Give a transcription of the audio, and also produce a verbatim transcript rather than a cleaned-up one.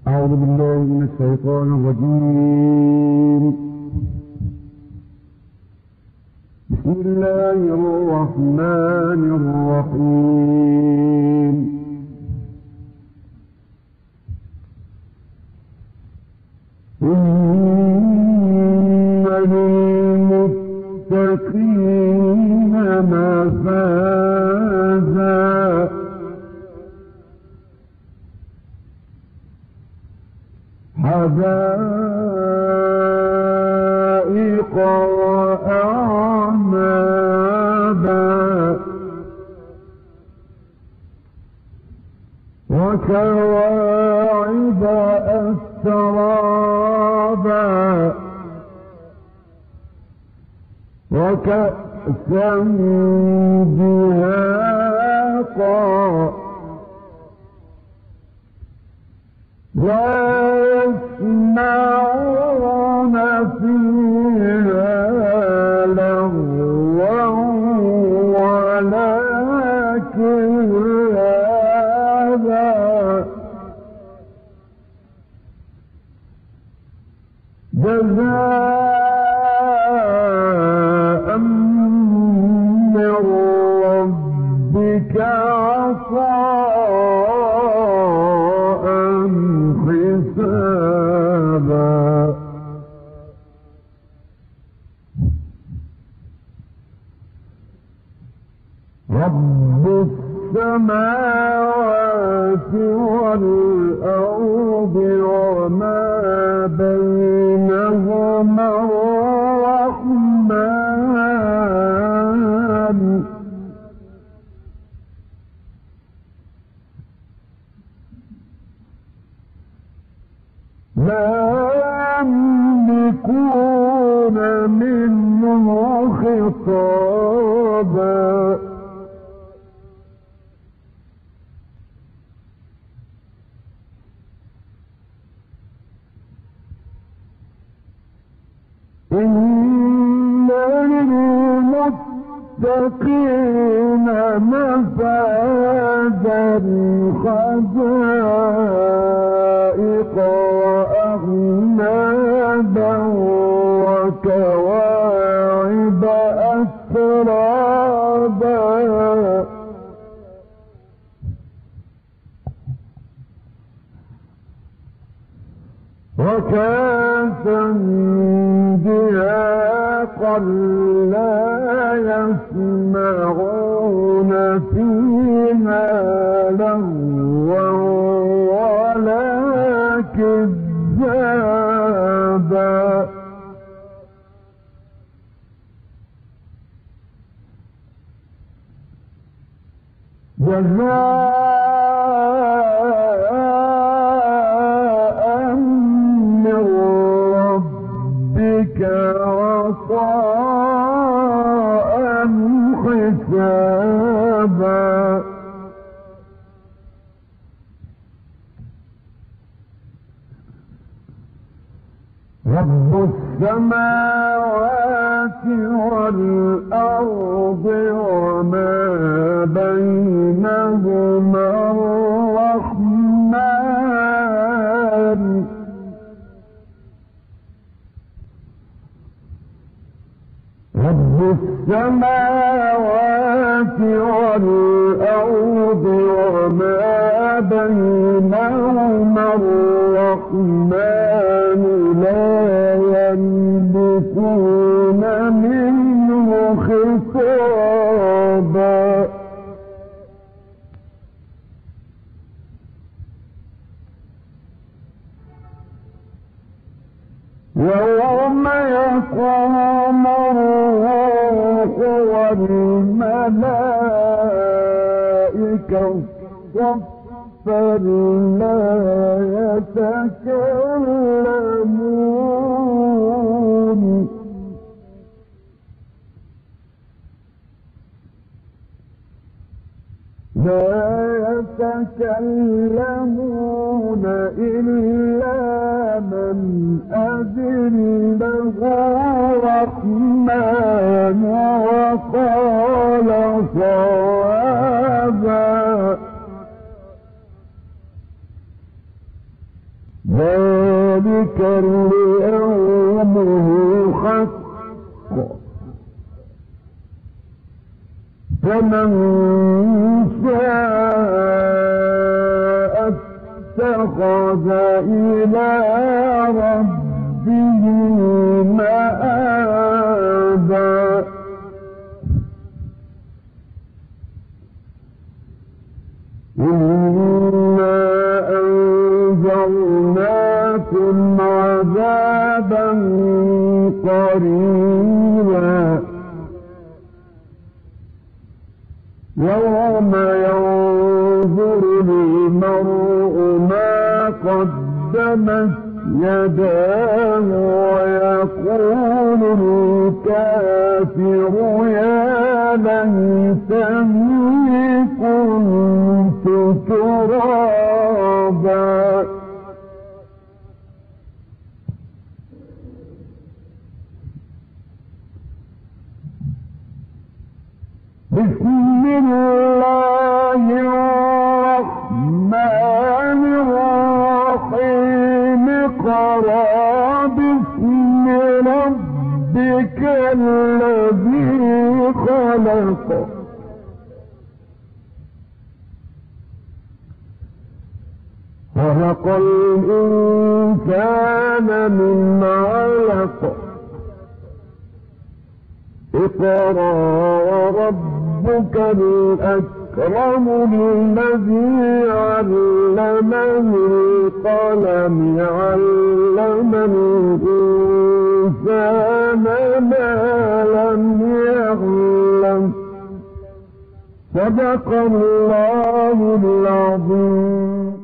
أعوذ بالله من الشيطان الرجيم. بسم الله الرحمن الرحيم. إن للمتقين مفازا حدائق وأعنابا وكواعب أترابا وكأسا دهاقا لا يسمعون فيها لغوا ولا كذابا جزاء من ربك عطاء حسابا. رب السماوات والأرض وما بينهما الرحمن لا يملكون منه خطابا. إن للمتقين مفازا حدائق وأعنابا وكواعب أترابا وكأسا دهاقا لا يسمعون فيها لغوا ولا كذابا جزاء من ربك عطاء حسابا. رب السماوات والأرض وما بينهما الرحمن رب السماوات والأرض وما بينهما الرحمن لا يملكون منه خطابا. يوم يقوم الروح والملائكة صفا لا يتكلمون لا يتكلمون إلا من أذن له الرحمن وقال صوابا. ذلك اليوم الحق فمن شاء اتخذ إلى ربه مآبا إنا أنذرناكم عذابا قريبا يوم ينظر المرء ما قدمت يداه ويقول الكافر يا ليتني كنت ترابا بسم الله الرحمن الرحيم اقرأ باسم ربك الذي خلق خلق الإنسان من علق اقرأ وربك الأكرم الذي علم بالقلم علم الإنسان ما لم يعلم صدق الله العظيم.